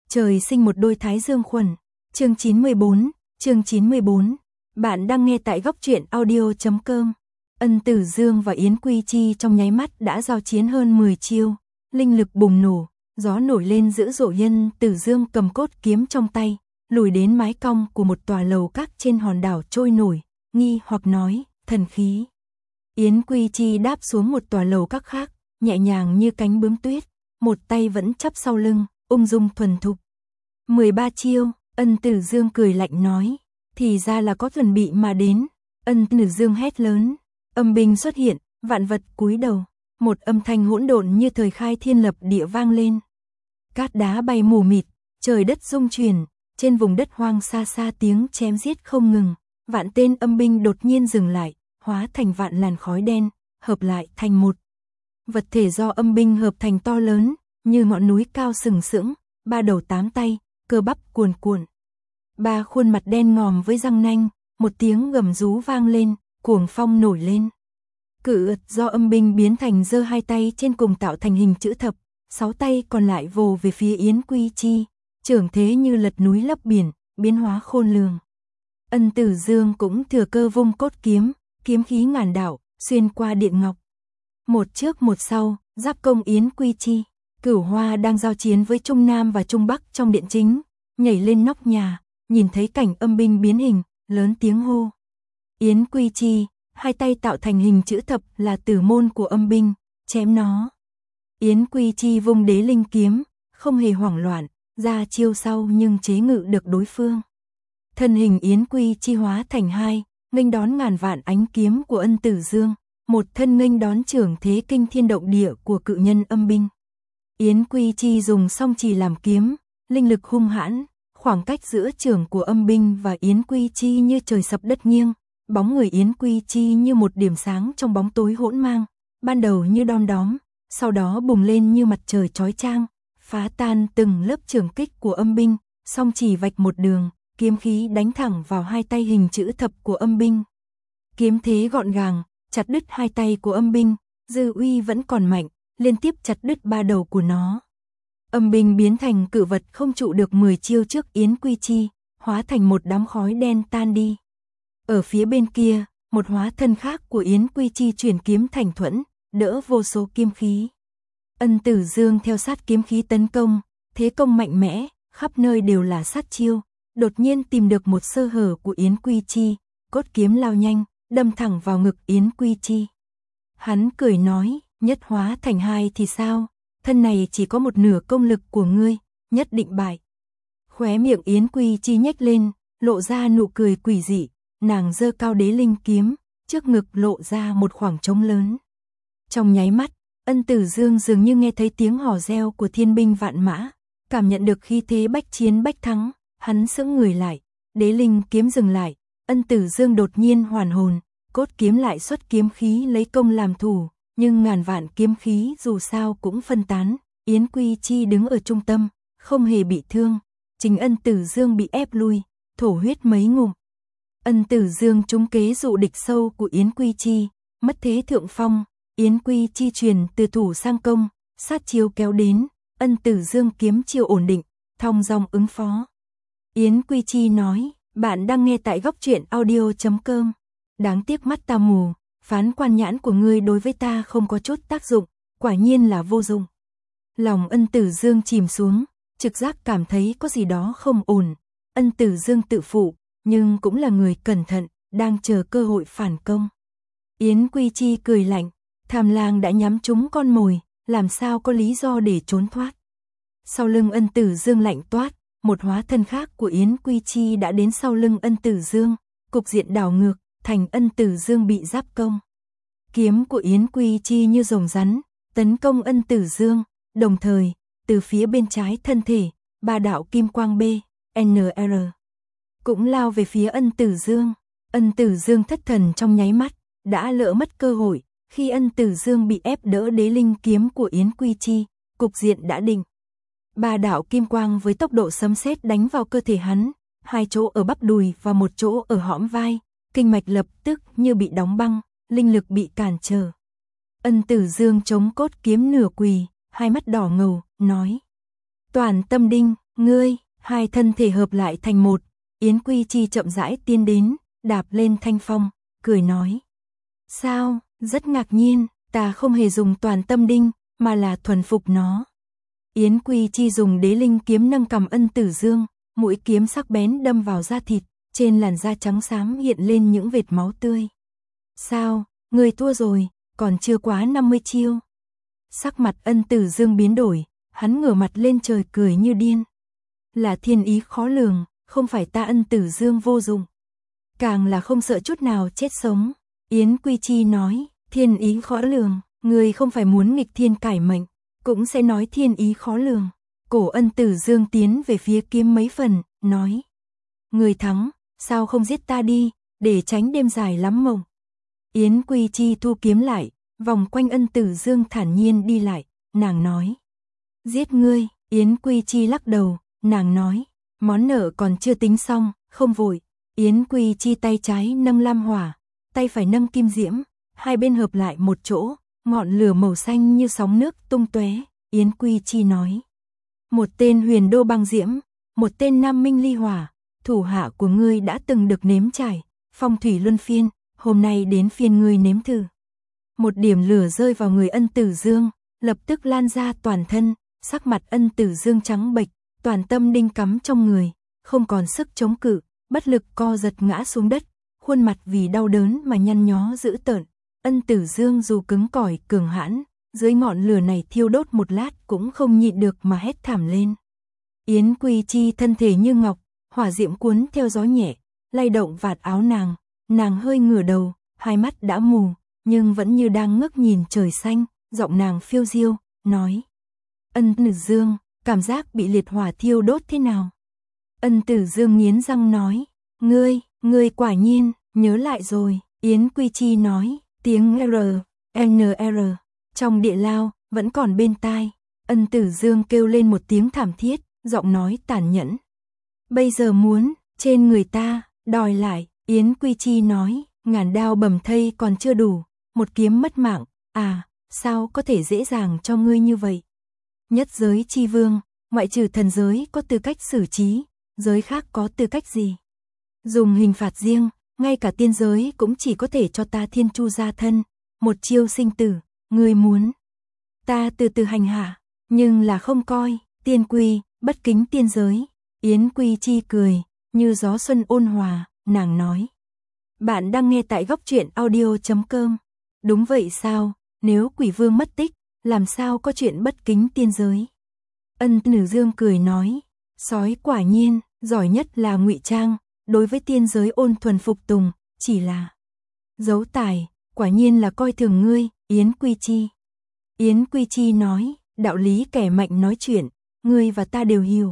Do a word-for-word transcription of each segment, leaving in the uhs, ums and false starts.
Trời sinh một đôi thái dương khuẩn. Chương chín mươi bốn, chương chín mươi bốn. Bạn đang nghe tại góc truyện audio chấm com. Ân Tử Dương và Yến Quy Chi trong nháy mắt đã giao chiến hơn mười chiêu, linh lực bùng nổ, gió nổi lên dữ dội. Ân Tử Dương cầm cốt kiếm trong tay, lùi đến mái cong của một tòa lầu các trên hòn đảo trôi nổi, nghi hoặc nói, thần khí. Yến Quy Chi đáp xuống một tòa lầu các khác, nhẹ nhàng như cánh bướm tuyết, một tay vẫn chắp sau lưng, ung dung thuần thục. mười ba chiêu, Ân Tử Dương cười lạnh nói, thì ra là có chuẩn bị mà đến. Ân Tử Dương hét lớn, âm binh xuất hiện, vạn vật cúi đầu, một âm thanh hỗn độn như thời khai thiên lập địa vang lên. Cát đá bay mù mịt, trời đất rung chuyển, trên vùng đất hoang xa xa tiếng chém giết không ngừng, vạn tên âm binh đột nhiên dừng lại, hóa thành vạn làn khói đen, hợp lại thành một vật thể do âm binh hợp thành to lớn, như ngọn núi cao sừng sững, ba đầu tám tay, cơ bắp cuồn cuộn. Ba khuôn mặt đen ngòm với răng nanh, một tiếng gầm rú vang lên, cuồng phong nổi lên. Cự ật do âm binh biến thành giơ hai tay trên cùng tạo thành hình chữ thập, sáu tay còn lại vồ về phía Yến Quy Chi, trưởng thế như lật núi lấp biển, biến hóa khôn lường. Ân Tử Dương cũng thừa cơ vung cốt kiếm, kiếm khí ngàn đạo, xuyên qua điện ngọc. Một trước một sau, giáp công Yến Quy Chi. Cửu Hoa đang giao chiến với Trung Nam và Trung Bắc trong điện chính, nhảy lên nóc nhà, nhìn thấy cảnh âm binh biến hình, lớn tiếng hô. Yến Quy Chi, hai tay tạo thành hình chữ thập là tử môn của âm binh, chém nó. Yến Quy Chi vung đế linh kiếm, không hề hoảng loạn, ra chiêu sau nhưng chế ngự được đối phương. Thân hình Yến Quy Chi hóa thành hai, nghênh đón ngàn vạn ánh kiếm của Ân Tử Dương, một thân nghênh đón trưởng thế kinh thiên động địa của cự nhân âm binh. Yến Quy Chi dùng song chì làm kiếm, linh lực hung hãn, khoảng cách giữa trưởng của âm binh và Yến Quy Chi như trời sập đất nghiêng, bóng người Yến Quy Chi như một điểm sáng trong bóng tối hỗn mang, ban đầu như đom đóm, sau đó bùng lên như mặt trời chói chang, phá tan từng lớp trường kích của âm binh, song chì vạch một đường, kiếm khí đánh thẳng vào hai tay hình chữ thập của âm binh. Kiếm thế gọn gàng, chặt đứt hai tay của âm binh, dư uy vẫn còn mạnh, liên tiếp chặt đứt ba đầu của nó. Âm binh biến thành cự vật không trụ được mười chiêu trước Yến Quy Chi, hóa thành một đám khói đen tan đi. Ở phía bên kia, một hóa thân khác của Yến Quy Chi chuyển kiếm thành thuẫn, đỡ vô số kiếm khí. Ân Tử Dương theo sát kiếm khí tấn công, thế công mạnh mẽ, khắp nơi đều là sát chiêu, đột nhiên tìm được một sơ hở của Yến Quy Chi, cốt kiếm lao nhanh, đâm thẳng vào ngực Yến Quy Chi. Hắn cười nói, nhất hóa thành hai thì sao, thân này chỉ có một nửa công lực của ngươi, nhất định bại. Khóe miệng Yến Quy Chi nhếch lên, lộ ra nụ cười quỷ dị, nàng giơ cao đế linh kiếm, trước ngực lộ ra một khoảng trống lớn. Trong nháy mắt, Ân Tử Dương dường như nghe thấy tiếng hò reo của thiên binh vạn mã, cảm nhận được khí thế bách chiến bách thắng, hắn sững người lại, đế linh kiếm dừng lại, Ân Tử Dương đột nhiên hoàn hồn, cốt kiếm lại xuất kiếm khí lấy công làm thủ, nhưng ngàn vạn kiếm khí dù sao cũng phân tán, Yến Quy Chi đứng ở trung tâm, không hề bị thương, chính Ân Tử Dương bị ép lui, thổ huyết mấy ngụm. Ân Tử Dương trúng kế dụ địch sâu của Yến Quy Chi, mất thế thượng phong, Yến Quy Chi truyền từ thủ sang công, sát chiêu kéo đến, Ân Tử Dương kiếm chiêu ổn định, thong dong ứng phó. Yến Quy Chi nói, bạn đang nghe tại góc truyện audio chấm com. Đáng tiếc mắt ta mù, phán quan nhãn của ngươi đối với ta không có chút tác dụng, quả nhiên là vô dụng. Lòng Ân Tử Dương chìm xuống, trực giác cảm thấy có gì đó không ổn. Ân Tử Dương tự phụ, nhưng cũng là người cẩn thận, đang chờ cơ hội phản công. Yến Quy Chi cười lạnh, Tham Lang đã nhắm trúng con mồi, làm sao có lý do để trốn thoát. Sau lưng Ân Tử Dương lạnh toát, một hóa thân khác của Yến Quy Chi đã đến sau lưng Ân Tử Dương, cục diện đảo ngược, thành Ân Tử Dương bị giáp công. Kiếm của Yến Quy Chi như rồng rắn, tấn công Ân Tử Dương, đồng thời, từ phía bên trái thân thể, ba đạo kim quang B, N R cũng lao về phía Ân Tử Dương. Ân Tử Dương thất thần trong nháy mắt, đã lỡ mất cơ hội, khi Ân Tử Dương bị ép đỡ đế linh kiếm của Yến Quy Chi, cục diện đã định. Ba đạo kim quang với tốc độ sấm sét đánh vào cơ thể hắn, hai chỗ ở bắp đùi và một chỗ ở hõm vai, kinh mạch lập tức như bị đóng băng, linh lực bị cản trở. Ân Tử Dương chống cốt kiếm nửa quỳ, hai mắt đỏ ngầu, nói: "Toàn tâm đinh, Ngươi, hai thân thể hợp lại thành một, Yến Quy Chi chậm rãi tiến đến, đạp lên thanh phong, cười nói. Sao, rất ngạc nhiên, ta không hề dùng toàn tâm đinh, mà là thuần phục nó. Yến Quy Chi dùng đế linh kiếm nâng cầm Ân Tử Dương, mũi kiếm sắc bén đâm vào da thịt, trên làn da trắng xám hiện lên những vệt máu tươi. Sao, người thua rồi, còn chưa quá năm mươi chiêu. Sắc mặt Ân Tử Dương biến đổi, hắn ngửa mặt lên trời cười như điên. Là thiên ý khó lường, không phải ta Ân Tử Dương vô dụng. Càng là không sợ chút nào chết sống. Yến Quy Chi nói, thiên ý khó lường, người không phải muốn nghịch thiên cải mệnh, cũng sẽ nói thiên ý khó lường. Cổ Ân Tử Dương tiến về phía kiếm mấy phần, nói. Người thắng, sao không giết ta đi, để tránh đêm dài lắm mộng. Yến Quy Chi thu kiếm lại, vòng quanh Ân Tử Dương thản nhiên đi lại, nàng nói. Giết ngươi, Yến Quy Chi lắc đầu, nàng nói. Món nợ còn chưa tính xong, không vội. Yến Quy Chi tay trái nâng lam hỏa, tay phải nâng kim diễm, hai bên hợp lại một chỗ, ngọn lửa màu xanh như sóng nước tung tóe. Yến Quy Chi nói. Một tên huyền đô băng diễm, một tên nam minh ly hỏa, thủ hạ của ngươi đã từng được nếm trải, phong thủy luân phiên, hôm nay đến phiên ngươi nếm thử. Một điểm lửa rơi vào người Ân Tử Dương, lập tức lan ra toàn thân, sắc mặt Ân Tử Dương trắng bệch, toàn tâm đinh cắm trong người, không còn sức chống cự, bất lực co giật ngã xuống đất, khuôn mặt vì đau đớn mà nhăn nhó dữ tợn. Ân Tử Dương dù cứng cỏi cường hãn, dưới ngọn lửa này thiêu đốt một lát cũng không nhịn được mà hét thảm lên. Yến Quy Chi thân thể như ngọc, hỏa diễm cuốn theo gió nhẹ, lay động vạt áo nàng, nàng hơi ngửa đầu, hai mắt đã mù, nhưng vẫn như đang ngước nhìn trời xanh, giọng nàng phiêu diêu, nói. Ân Tử Dương, cảm giác bị liệt hỏa thiêu đốt thế nào? Ân Tử Dương nghiến răng nói, ngươi, ngươi quả nhiên, nhớ lại rồi. Yến Quy Chi nói, tiếng R, N R, trong địa lao, vẫn còn bên tai. Ân Tử Dương kêu lên một tiếng thảm thiết, giọng nói tàn nhẫn. Bây giờ muốn, trên người ta, đòi lại. Yến Quy Chi nói, ngàn đao bầm thây còn chưa đủ, một kiếm mất mạng, à, sao có thể dễ dàng cho ngươi như vậy? Nhất giới chi vương, ngoại trừ thần giới có tư cách xử trí, giới khác có tư cách gì? Dùng hình phạt riêng, ngay cả tiên giới cũng chỉ có thể cho ta thiên chu gia thân, một chiêu sinh tử, ngươi muốn. Ta từ từ hành hạ, nhưng là không coi, tiên quy, bất kính tiên giới. Yến Quy Chi cười, như gió xuân ôn hòa, nàng nói. Bạn đang nghe tại góc truyện audio chấm com. Đúng vậy sao, nếu quỷ vương mất tích, làm sao có chuyện bất kính tiên giới? Ân Tử Dương cười nói, sói quả nhiên, giỏi nhất là ngụy trang, đối với tiên giới ôn thuần phục tùng, chỉ là giấu tài, quả nhiên là coi thường ngươi, Yến Quy Chi. Yến Quy Chi nói, đạo lý kẻ mạnh nói chuyện, ngươi và ta đều hiểu.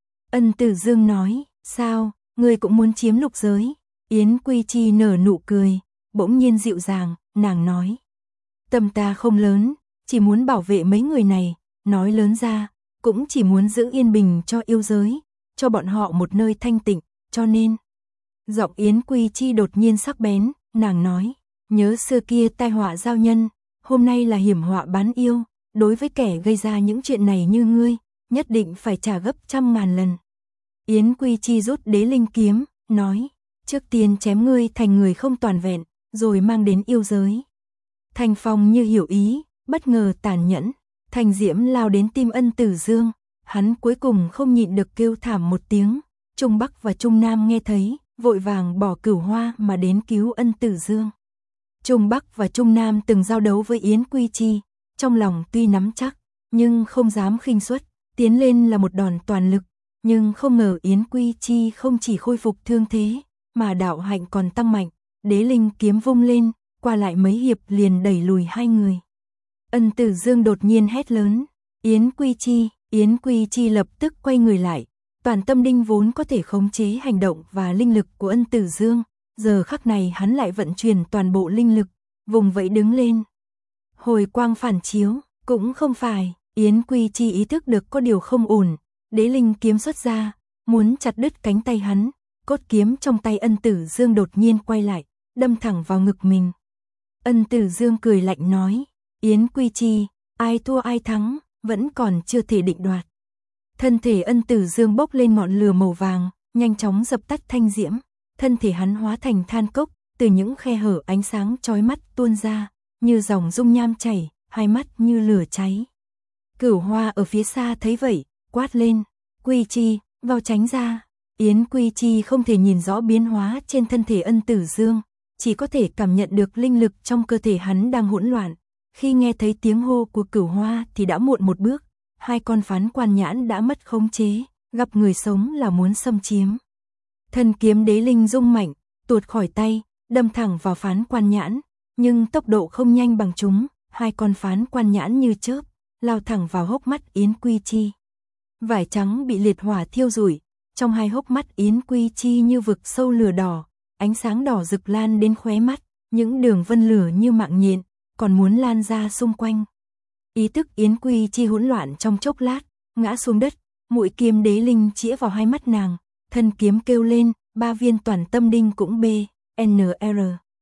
Ân Tử Dương nói, sao, ngươi cũng muốn chiếm lục giới? Yến Quy Chi nở nụ cười, bỗng nhiên dịu dàng, nàng nói. Tâm ta không lớn, chỉ muốn bảo vệ mấy người này, nói lớn ra, cũng chỉ muốn giữ yên bình cho yêu giới, cho bọn họ một nơi thanh tịnh, cho nên. Giọng Yến Quy Chi đột nhiên sắc bén, nàng nói, nhớ xưa kia tai họa giao nhân, hôm nay là hiểm họa bán yêu, đối với kẻ gây ra những chuyện này như ngươi, nhất định phải trả gấp trăm ngàn lần. Yến Quy Chi rút đế linh kiếm, nói, trước tiên chém ngươi thành người không toàn vẹn, rồi mang đến yêu giới. Thanh Phong như hiểu ý, bất ngờ tàn nhẫn, thành diễm lao đến tim Ân Tử Dương, hắn cuối cùng không nhịn được kêu thảm một tiếng, Trung Bắc và Trung Nam nghe thấy, vội vàng bỏ cửu hoa mà đến cứu Ân Tử Dương. Trung Bắc và Trung Nam từng giao đấu với Yến Quy Chi, trong lòng tuy nắm chắc, nhưng không dám khinh suất, tiến lên là một đòn toàn lực, nhưng không ngờ Yến Quy Chi không chỉ khôi phục thương thế, mà đạo hạnh còn tăng mạnh, đế linh kiếm vung lên, qua lại mấy hiệp liền đẩy lùi hai người. Ân Tử Dương đột nhiên hét lớn, Yến Quy Chi, Yến Quy Chi lập tức quay người lại, toàn tâm đinh vốn có thể khống chế hành động và linh lực của Ân Tử Dương, giờ khắc này hắn lại vận chuyển toàn bộ linh lực, vùng vẫy đứng lên. Hồi quang phản chiếu, cũng không phải, Yến Quy Chi ý thức được có điều không ổn, đế linh kiếm xuất ra, muốn chặt đứt cánh tay hắn, cốt kiếm trong tay Ân Tử Dương đột nhiên quay lại, đâm thẳng vào ngực mình. Ân Tử Dương cười lạnh nói, Yến Quy Chi, ai thua ai thắng, vẫn còn chưa thể định đoạt. Thân thể Ân Tử Dương bốc lên ngọn lửa màu vàng, nhanh chóng dập tắt thanh diễm, thân thể hắn hóa thành than cốc, từ những khe hở ánh sáng chói mắt tuôn ra, như dòng dung nham chảy, hai mắt như lửa cháy. Cửu Hoa ở phía xa thấy vậy, quát lên, Quy Chi, vào tránh ra. Yến Quy Chi không thể nhìn rõ biến hóa trên thân thể Ân Tử Dương, chỉ có thể cảm nhận được linh lực trong cơ thể hắn đang hỗn loạn. Khi nghe thấy tiếng hô của Cửu Hoa thì đã muộn một bước, hai con phán quan nhãn đã mất khống chế, gặp người sống là muốn xâm chiếm. Thần kiếm đế linh rung mạnh, tuột khỏi tay, đâm thẳng vào phán quan nhãn, nhưng tốc độ không nhanh bằng chúng, hai con phán quan nhãn như chớp, lao thẳng vào hốc mắt Yến Quy Chi. Vải trắng bị liệt hỏa thiêu rụi, trong hai hốc mắt Yến Quy Chi như vực sâu lửa đỏ, ánh sáng đỏ rực lan đến khóe mắt, những đường vân lửa như mạng nhện, còn muốn lan ra xung quanh. Ý thức Yến Quy Chi hỗn loạn trong chốc lát, ngã xuống đất, mũi kiếm đế linh chĩa vào hai mắt nàng, thân kiếm kêu lên, ba viên toàn tâm đinh cũng B, N R.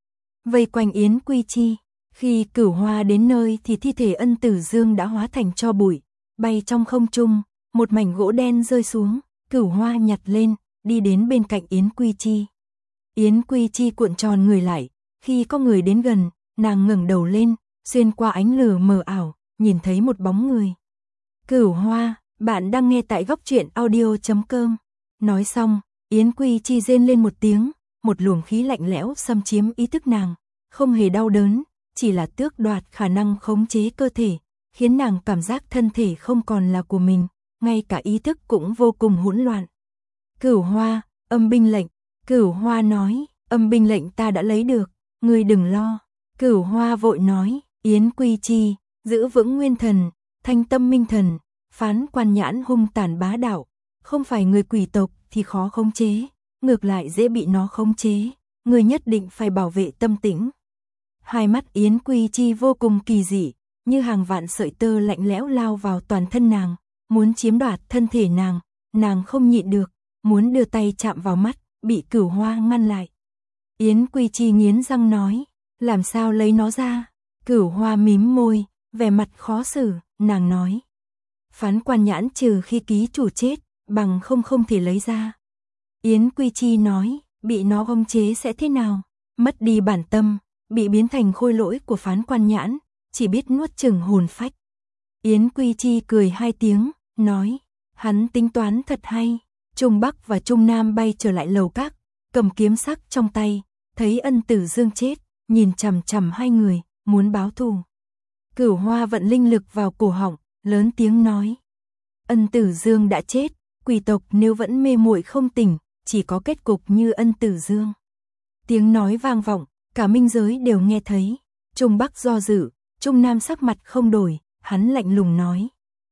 Vây quanh Yến Quy Chi, khi Cửu Hoa đến nơi thì thi thể Ân Tử Dương đã hóa thành tro bụi, bay trong không trung, một mảnh gỗ đen rơi xuống, Cửu Hoa nhặt lên, đi đến bên cạnh Yến Quy Chi. Yến Quy Chi cuộn tròn người lại, khi có người đến gần, nàng ngẩng đầu lên, xuyên qua ánh lửa mờ ảo, nhìn thấy một bóng người. Cửu Hoa, bạn đang nghe tại góc truyện audio chấm com. Nói xong, Yến Quy Chi rên lên một tiếng, một luồng khí lạnh lẽo xâm chiếm ý thức nàng, không hề đau đớn, chỉ là tước đoạt khả năng khống chế cơ thể, khiến nàng cảm giác thân thể không còn là của mình, ngay cả ý thức cũng vô cùng hỗn loạn. Cửu Hoa, âm binh lệnh. Cửu Hoa nói, âm binh lệnh ta đã lấy được, ngươi đừng lo. Cửu Hoa vội nói, Yến Quy Chi, giữ vững nguyên thần, thanh tâm minh thần, phán quan nhãn hung tàn bá đạo, không phải người quỷ tộc thì khó khống chế, ngược lại dễ bị nó khống chế, ngươi nhất định phải bảo vệ tâm tĩnh. Hai mắt Yến Quy Chi vô cùng kỳ dị, như hàng vạn sợi tơ lạnh lẽo lao vào toàn thân nàng, muốn chiếm đoạt thân thể nàng, nàng không nhịn được, muốn đưa tay chạm vào mắt, bị Cửu Hoa ngăn lại. Yến Quy Chi nghiến răng nói, làm sao lấy nó ra? Cửu Hoa mím môi, vẻ mặt khó xử, nàng nói, phán quan nhãn trừ khi ký chủ chết, bằng không không thể lấy ra. Yến Quy Chi nói, bị nó khống chế sẽ thế nào? Mất đi bản tâm, bị biến thành khôi lỗi của phán quan nhãn, chỉ biết nuốt chửng hồn phách. Yến Quy Chi cười hai tiếng, nói, hắn tính toán thật hay. Trung Bắc và Trung Nam bay trở lại lầu các, cầm kiếm sắc trong tay, thấy Ân Tử Dương chết, nhìn chằm chằm hai người, muốn báo thù. Cửu Hoa vận linh lực vào cổ họng, lớn tiếng nói, Ân Tử Dương đã chết, quỷ tộc nếu vẫn mê muội không tỉnh, chỉ có kết cục như Ân Tử Dương. Tiếng nói vang vọng, cả minh giới đều nghe thấy. Trung Bắc do dự, Trung Nam sắc mặt không đổi, hắn lạnh lùng nói,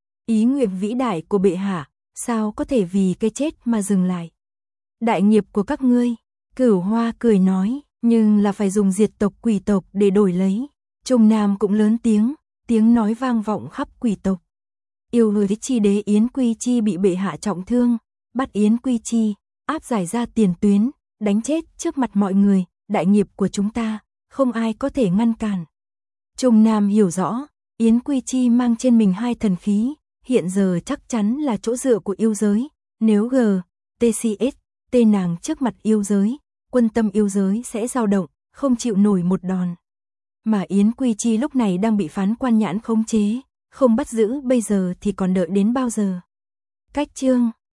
ý nguyện vĩ đại của bệ hạ, sao có thể vì cái chết mà dừng lại? Đại nghiệp của các ngươi, Cửu Hoa cười nói, nhưng là phải dùng diệt tộc quỷ tộc để đổi lấy. Trung Nam cũng lớn tiếng, tiếng nói vang vọng khắp quỷ tộc. Yêu hứa chi đế Yến Quy Chi bị bệ hạ trọng thương, bắt Yến Quy Chi, áp giải ra tiền tuyến, đánh chết trước mặt mọi người, đại nghiệp của chúng ta, không ai có thể ngăn cản. Trung Nam hiểu rõ, Yến Quy Chi mang trên mình hai thần khí, hiện giờ chắc chắn là chỗ dựa của yêu giới, nếu G, T C S, tên nàng trước mặt yêu giới, quân tâm yêu giới sẽ dao động, không chịu nổi một đòn. Mà Yến Quy Chi lúc này đang bị phán quan nhãn khống chế, không bắt giữ bây giờ thì còn đợi đến bao giờ. Cách chương